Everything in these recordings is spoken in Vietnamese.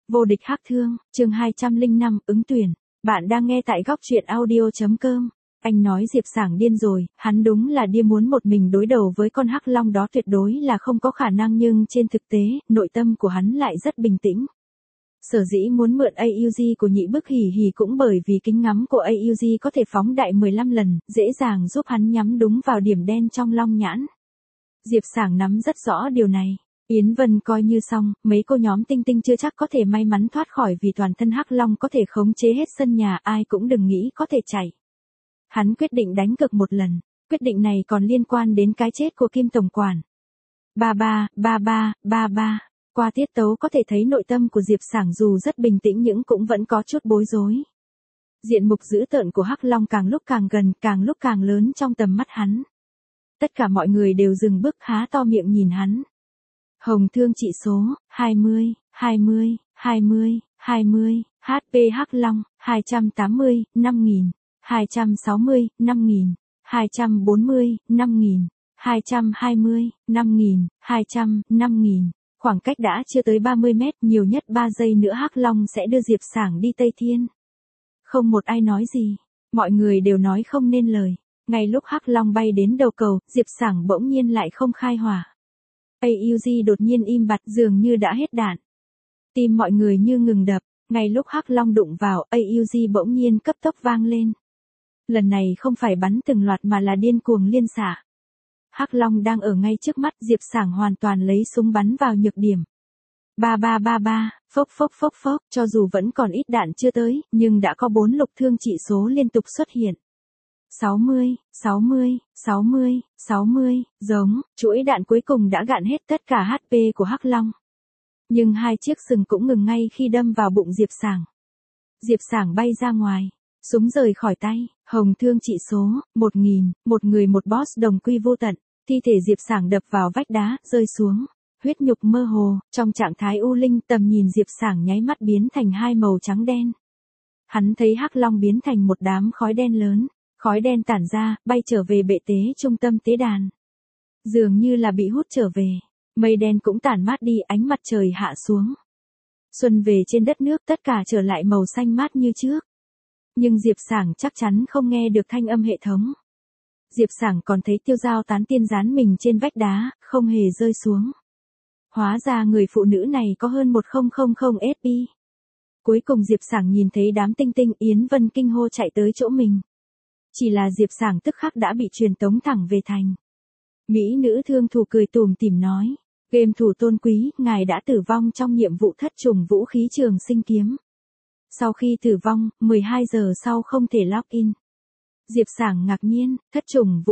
Vô địch hắc thương, chương 205, ứng tuyển. Bạn đang nghe tại góc truyện audio.com. Anh nói Diệp Sảng điên rồi, hắn đúng là điên, muốn một mình đối đầu với con hắc long đó tuyệt đối là không có khả năng, nhưng trên thực tế, nội tâm của hắn lại rất bình tĩnh. Sở dĩ muốn mượn AUG của Nhị Bức Hỉ Hỉ cũng bởi vì kính ngắm của AUG có thể phóng đại 15 lần, dễ dàng giúp hắn nhắm đúng vào điểm đen trong long nhãn. Diệp Sảng nắm rất rõ điều này. Yến Vân coi như xong, mấy cô nhóm tinh tinh chưa chắc có thể may mắn thoát khỏi, vì toàn thân hắc long có thể khống chế hết sân nhà, ai cũng đừng nghĩ có thể chạy. Hắn quyết định đánh cược một lần, quyết định này còn liên quan đến cái chết của Kim tổng quản. Ba. Qua tiết tấu có thể thấy nội tâm của Diệp Sảng dù rất bình tĩnh nhưng cũng vẫn có chút bối rối. Diện mục dữ tợn của hắc long càng lúc càng gần, càng lúc càng lớn trong tầm mắt hắn. Tất cả mọi người đều dừng bước, há to miệng nhìn hắn. Hồng thương trị số, 20, HP hắc long, 280, 5.000, 260, 5.000, 240, 5.000, 220, 5.000, 200, 5.000. Khoảng cách đã chưa tới 30 mét, nhiều nhất 3 giây nữa hắc long sẽ đưa Diệp Sảng đi Tây Thiên. Không một ai nói gì, mọi người đều nói không nên lời. Ngay lúc hắc long bay đến đầu cầu, Diệp Sảng bỗng nhiên lại không khai hỏa. AUG đột nhiên im bặt, dường như đã hết đạn. Tim mọi người như ngừng đập, ngay lúc hắc long đụng vào, AUG bỗng nhiên cấp tốc vang lên. Lần này không phải bắn từng loạt mà là điên cuồng liên xạ. Hắc long đang ở ngay trước mắt, Diệp Sảng hoàn toàn lấy súng bắn vào nhược điểm. Ba, phốc, cho dù vẫn còn ít đạn chưa tới, nhưng đã có 4 lục thương trị số liên tục xuất hiện. 60, giống, chuỗi đạn cuối cùng đã gạn hết tất cả HP của hắc long. Nhưng hai chiếc sừng cũng ngừng ngay khi đâm vào bụng Diệp Sảng. Diệp Sảng bay ra ngoài, súng rời khỏi tay, hồng thương trị số, 1.000, một người một boss đồng quy vô tận, thi thể Diệp Sảng đập vào vách đá, rơi xuống, huyết nhục mơ hồ, trong trạng thái u linh, tầm nhìn Diệp Sảng nháy mắt biến thành hai màu trắng đen. Hắn thấy hắc long biến thành một đám khói đen lớn. Khói đen tản ra, bay trở về bệ tế trung tâm tế đàn. Dường như là bị hút trở về. Mây đen cũng tản mát đi, ánh mặt trời hạ xuống. Xuân về trên đất nước, tất cả trở lại màu xanh mát như trước. Nhưng Diệp Sảng chắc chắn không nghe được thanh âm hệ thống. Diệp Sảng còn thấy tiêu dao tán tiên dán mình trên vách đá, không hề rơi xuống. Hóa ra người phụ nữ này có hơn 1000 SP. Cuối cùng Diệp Sảng nhìn thấy đám tinh tinh, Yến Vân kinh hô chạy tới chỗ mình. Chỉ là Diệp Sảng tức khắc đã bị truyền tống thẳng về thành. Mỹ nữ thương thủ cười tủm tỉm nói, game thủ tôn quý, ngài đã tử vong trong nhiệm vụ thất trùng vũ khí trường sinh kiếm. Sau khi tử vong, 12 giờ sau không thể login. Diệp Sảng ngạc nhiên, thất trùng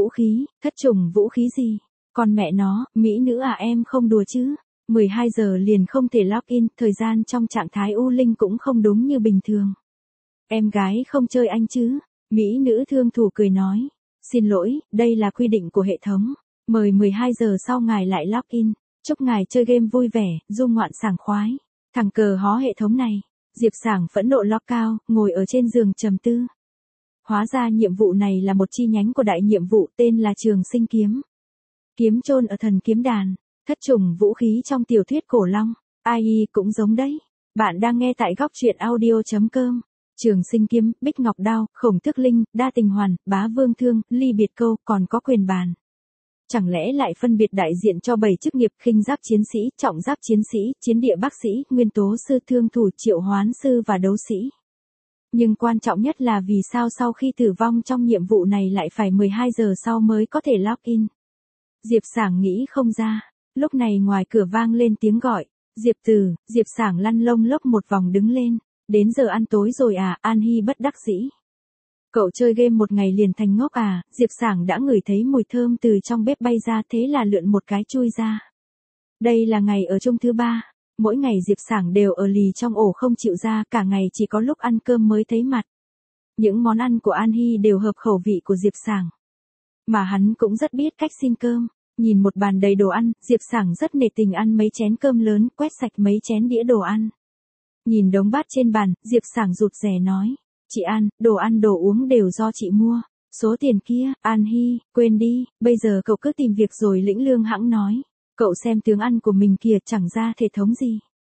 vũ khí gì? Con mẹ nó, mỹ nữ à, em không đùa chứ? 12 giờ liền không thể login, thời gian trong trạng thái u linh cũng không đúng như bình thường. Em gái không chơi anh chứ? Mỹ nữ thương thủ cười nói, xin lỗi, đây là quy định của hệ thống, mời 12 giờ sau ngài lại login, chúc ngài chơi game vui vẻ, du ngoạn sảng khoái. Thằng cờ hó hệ thống này. Diệp Sảng phẫn nộ log cao, ngồi ở trên giường trầm tư. Hóa ra nhiệm vụ này là một chi nhánh của đại nhiệm vụ tên là Trường Sinh Kiếm. Kiếm chôn ở thần kiếm đàn, thất trùng vũ khí trong tiểu thuyết cổ long, ai cũng giống đấy. Bạn đang nghe tại góc truyện audio.com. Trường Sinh Kiếm, Bích Ngọc Đao, Khổng Tước Linh, Đa Tình Hoàn, Bá Vương Thương, Ly Biệt Câu, còn có Quyền Bàn. Chẳng lẽ lại phân biệt đại diện cho 7 chức nghiệp: khinh giáp chiến sĩ, trọng giáp chiến sĩ, chiến địa bác sĩ, nguyên tố sư, thương thủ, triệu hoán sư và đấu sĩ. Nhưng quan trọng nhất là vì sao sau khi tử vong trong nhiệm vụ này lại phải 12 giờ sau mới có thể login. Diệp Sảng nghĩ không ra. Lúc này ngoài cửa vang lên tiếng gọi, Diệp Tử. Diệp Sảng lăn lông lốc một vòng đứng lên. Đến giờ ăn tối rồi à? An Hi bất đắc dĩ. Cậu chơi game một ngày liền thành ngốc à? Diệp Sảng đã ngửi thấy mùi thơm từ trong bếp bay ra, thế là lượn một cái chui ra. Đây là ngày ở chung thứ 3. Mỗi ngày Diệp Sảng đều ở lì trong ổ không chịu ra, cả ngày chỉ có lúc ăn cơm mới thấy mặt. Những món ăn của An Hi đều hợp khẩu vị của Diệp Sảng. Mà hắn cũng rất biết cách xin cơm. Nhìn một bàn đầy đồ ăn, Diệp Sảng rất nể tình ăn mấy chén cơm lớn, quét sạch mấy chén đĩa đồ ăn. Nhìn đống bát trên bàn, Diệp Sảng rụt rè nói, chị An, đồ ăn đồ uống đều do chị mua. Số tiền kia, An Hi, quên đi, bây giờ cậu cứ tìm việc rồi lĩnh lương hãng nói. Cậu xem tướng ăn của mình kìa, chẳng ra thể thống gì.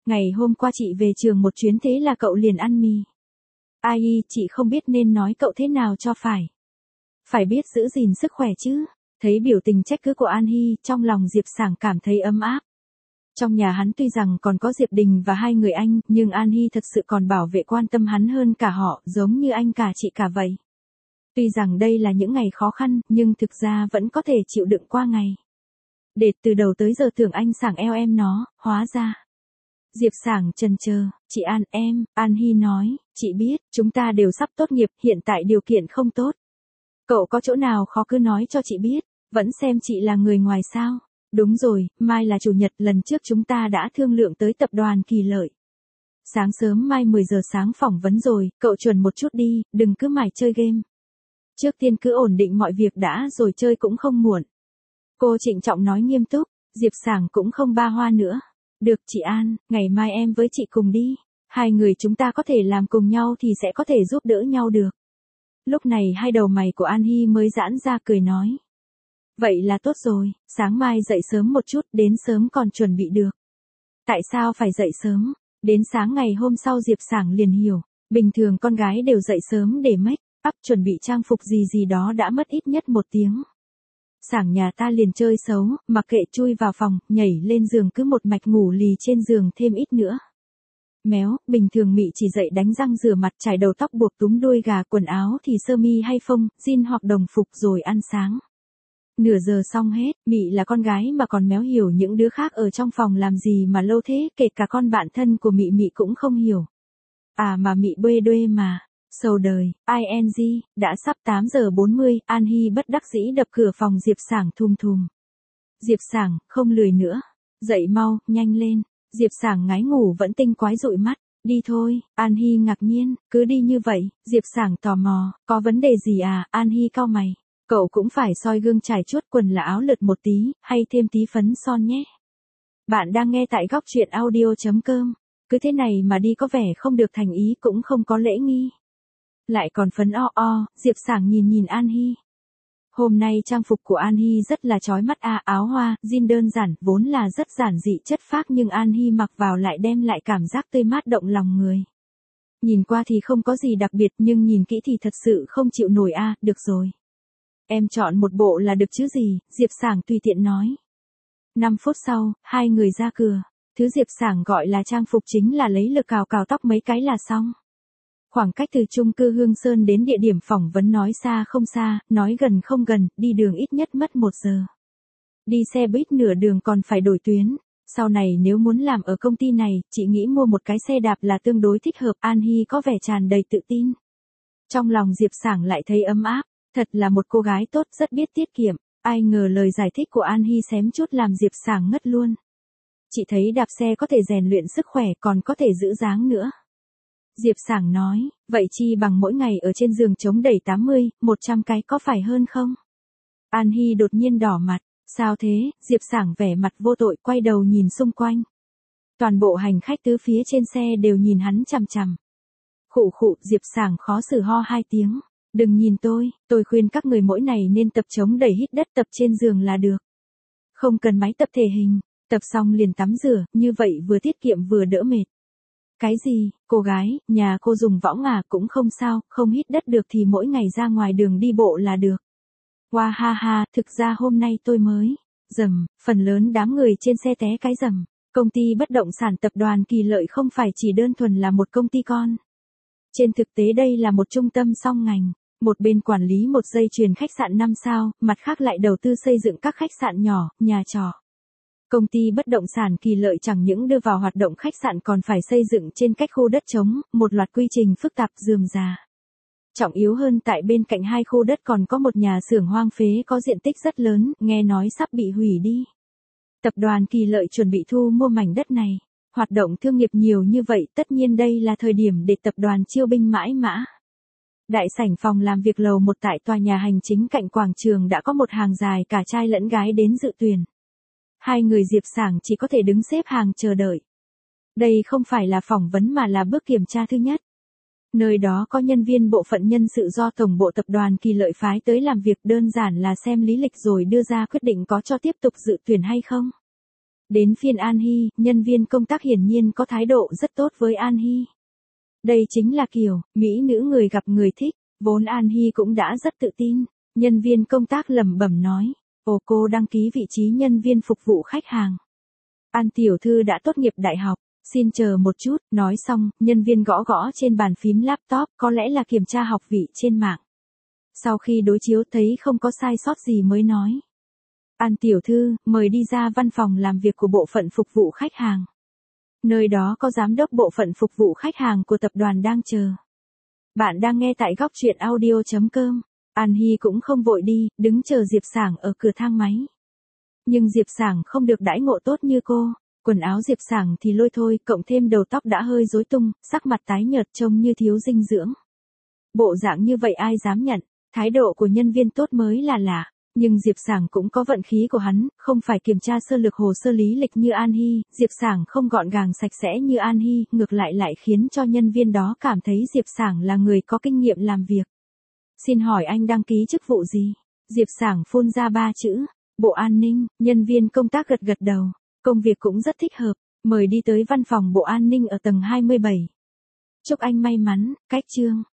Ngày hôm qua chị về trường một chuyến thế là cậu liền ăn mì. Ai, chị không biết nên nói cậu thế nào cho phải. Phải biết giữ gìn sức khỏe chứ. Thấy biểu tình trách cứ của An Hy, trong lòng Diệp Sảng cảm thấy ấm áp. Trong nhà hắn tuy rằng còn có Diệp Đình và hai người anh, nhưng An Hy thật sự còn bảo vệ quan tâm hắn hơn cả họ, giống như anh cả chị cả vậy. Tuy rằng đây là những ngày khó khăn, nhưng thực ra vẫn có thể chịu đựng qua ngày. Để từ đầu tới giờ tưởng anh Sảng eo em nó, hóa ra. Diệp Sảng chần chờ, chị An em, An Hy nói, chị biết, chúng ta đều sắp tốt nghiệp, hiện tại điều kiện không tốt. Cậu có chỗ nào khó cứ nói cho chị biết, vẫn xem chị là người ngoài sao. Đúng rồi, mai là chủ nhật, lần trước chúng ta đã thương lượng tới tập đoàn Kỳ Lợi. Sáng sớm mai 10 giờ sáng phỏng vấn rồi, cậu chuẩn một chút đi, đừng cứ mải chơi game. Trước tiên cứ ổn định mọi việc đã rồi chơi cũng không muộn. Cô trịnh trọng nói nghiêm túc, Diệp Sảng cũng không ba hoa nữa. Được chị An, ngày mai em với chị cùng đi. Hai người chúng ta có thể làm cùng nhau thì sẽ có thể giúp đỡ nhau được. Lúc này hai đầu mày của An Hy mới giãn ra cười nói. Vậy là tốt rồi, sáng mai dậy sớm một chút, đến sớm còn chuẩn bị được. Tại sao phải dậy sớm? Đến sáng ngày hôm sau Diệp Sảng liền hiểu, bình thường con gái đều dậy sớm để make up chuẩn bị trang phục gì gì đó đã mất ít nhất 1 tiếng. Sảng nhà ta liền chơi xấu, mặc kệ chui vào phòng, nhảy lên giường cứ một mạch ngủ lì trên giường thêm ít nữa. Méo, bình thường Mị chỉ dậy đánh răng rửa mặt, chải đầu tóc buộc túm đuôi gà, quần áo thì sơ mi hay phông, jean hoặc đồng phục rồi ăn sáng. Nửa giờ xong hết, Mị là con gái mà còn méo hiểu những đứa khác ở trong phòng làm gì mà lâu thế, kể cả con bạn thân của Mị Mị cũng không hiểu. À mà Mị bê đuê mà. Sầu đời, ing, đã sắp 8 giờ 40, An Hy bất đắc dĩ đập cửa phòng Diệp Sảng thùm thùm. Diệp Sảng, không lười nữa. Dậy mau, nhanh lên. Diệp Sảng ngái ngủ vẫn tinh quái dụi mắt. Đi thôi, An Hy ngạc nhiên, cứ đi như vậy. Diệp Sảng tò mò, có vấn đề gì à? An Hy cau mày. Cậu cũng phải soi gương trải chuốt quần là áo lượt một tí, hay thêm tí phấn son nhé. Bạn đang nghe tại góc truyện audio.com. Cứ thế này mà đi có vẻ không được thành ý cũng không có lễ nghi. Lại còn phấn Diệp Sảng nhìn An Hy. Hôm nay trang phục của An Hy rất là chói mắt áo hoa, jean đơn giản, vốn là rất giản dị chất phác nhưng An Hy mặc vào lại đem lại cảm giác tươi mát động lòng người. Nhìn qua thì không có gì đặc biệt nhưng nhìn kỹ thì thật sự không chịu nổi được rồi. Em chọn một bộ là được chứ gì, Diệp Sảng tùy tiện nói. 5 phút sau, hai người ra cửa. Thứ Diệp Sảng gọi là trang phục chính là lấy lực cào tóc mấy cái là xong. Khoảng cách từ chung cư Hương Sơn đến địa điểm phỏng vấn nói xa không xa, nói gần không gần, đi đường ít nhất mất 1 giờ. Đi xe buýt nửa đường còn phải đổi tuyến. Sau này nếu muốn làm ở công ty này, chị nghĩ mua một cái xe đạp là tương đối thích hợp. An Hy có vẻ tràn đầy tự tin. Trong lòng Diệp Sảng lại thấy ấm áp, thật là một cô gái tốt rất biết tiết kiệm. Ai ngờ lời giải thích của An Hy xém chút làm Diệp Sảng ngất luôn. Chị thấy đạp xe có thể rèn luyện sức khỏe còn có thể giữ dáng nữa. Diệp Sảng nói, vậy chi bằng mỗi ngày ở trên giường chống đẩy 80, 100 cái có phải hơn không? An Hy đột nhiên đỏ mặt, sao thế? Diệp Sảng vẻ mặt vô tội quay đầu nhìn xung quanh. Toàn bộ hành khách tứ phía trên xe đều nhìn hắn chằm chằm. Khụ khụ, Diệp Sảng khó xử ho 2 tiếng. Đừng nhìn tôi khuyên các người mỗi ngày nên tập chống đẩy hít đất tập trên giường là được. Không cần máy tập thể hình, tập xong liền tắm rửa, như vậy vừa tiết kiệm vừa đỡ mệt. Cái gì, cô gái, nhà cô dùng võng cũng không sao, không hít đất được thì mỗi ngày ra ngoài đường đi bộ là được. Wow ha ha, thực ra hôm nay tôi mới, phần lớn đám người trên xe té cái rầm. Công ty bất động sản tập đoàn Kỳ Lợi không phải chỉ đơn thuần là một công ty con. Trên thực tế đây là một trung tâm song ngành. Một bên quản lý một dây chuyền khách sạn 5 sao, mặt khác lại đầu tư xây dựng các khách sạn nhỏ, nhà trọ. Công ty bất động sản Kỳ Lợi chẳng những đưa vào hoạt động khách sạn còn phải xây dựng trên cách khu đất trống, một loạt quy trình phức tạp rườm rà. Trọng yếu hơn tại bên cạnh hai khu đất còn có một nhà xưởng hoang phế có diện tích rất lớn, nghe nói sắp bị hủy đi. Tập đoàn Kỳ Lợi chuẩn bị thu mua mảnh đất này. Hoạt động thương nghiệp nhiều như vậy, tất nhiên đây là thời điểm để tập đoàn chiêu binh mãi mã. Đại sảnh phòng làm việc lầu 1 tại tòa nhà hành chính cạnh quảng trường đã có một hàng dài cả trai lẫn gái đến dự tuyển. Hai người Diệp Sảng chỉ có thể đứng xếp hàng chờ đợi. Đây không phải là phỏng vấn mà là bước kiểm tra thứ nhất. Nơi đó có nhân viên bộ phận nhân sự do tổng bộ tập đoàn Kỳ Lợi phái tới làm việc, đơn giản là xem lý lịch rồi đưa ra quyết định có cho tiếp tục dự tuyển hay không. Đến phiên An Hy, nhân viên công tác hiển nhiên có thái độ rất tốt với An Hy. Đây chính là kiểu, mỹ nữ người gặp người thích, vốn An Hy cũng đã rất tự tin. Nhân viên công tác lẩm bẩm nói, ồ cô đăng ký vị trí nhân viên phục vụ khách hàng. An tiểu thư đã tốt nghiệp đại học, xin chờ một chút, nói xong, nhân viên gõ gõ trên bàn phím laptop, có lẽ là kiểm tra học vị trên mạng. Sau khi đối chiếu thấy không có sai sót gì mới nói. An tiểu thư, mời đi ra văn phòng làm việc của bộ phận phục vụ khách hàng. Nơi đó có giám đốc bộ phận phục vụ khách hàng của tập đoàn đang chờ. Bạn đang nghe tại góc truyện audio.com. An Hy cũng không vội đi, đứng chờ Diệp Sảng ở cửa thang máy. Nhưng Diệp Sảng không được đãi ngộ tốt như cô. Quần áo Diệp Sảng thì lôi thôi, cộng thêm đầu tóc đã hơi rối tung, sắc mặt tái nhợt trông như thiếu dinh dưỡng. Bộ dạng như vậy ai dám nhận, thái độ của nhân viên tốt mới là lạ. Nhưng Diệp Sảng cũng có vận khí của hắn, không phải kiểm tra sơ lược hồ sơ lý lịch như An Hy, Diệp Sảng không gọn gàng sạch sẽ như An Hy, ngược lại khiến cho nhân viên đó cảm thấy Diệp Sảng là người có kinh nghiệm làm việc. Xin hỏi anh đăng ký chức vụ gì? Diệp Sảng phun ra 3 chữ, Bộ An ninh, nhân viên công tác gật đầu, công việc cũng rất thích hợp, mời đi tới văn phòng Bộ An ninh ở tầng 27. Chúc anh may mắn, cách chương.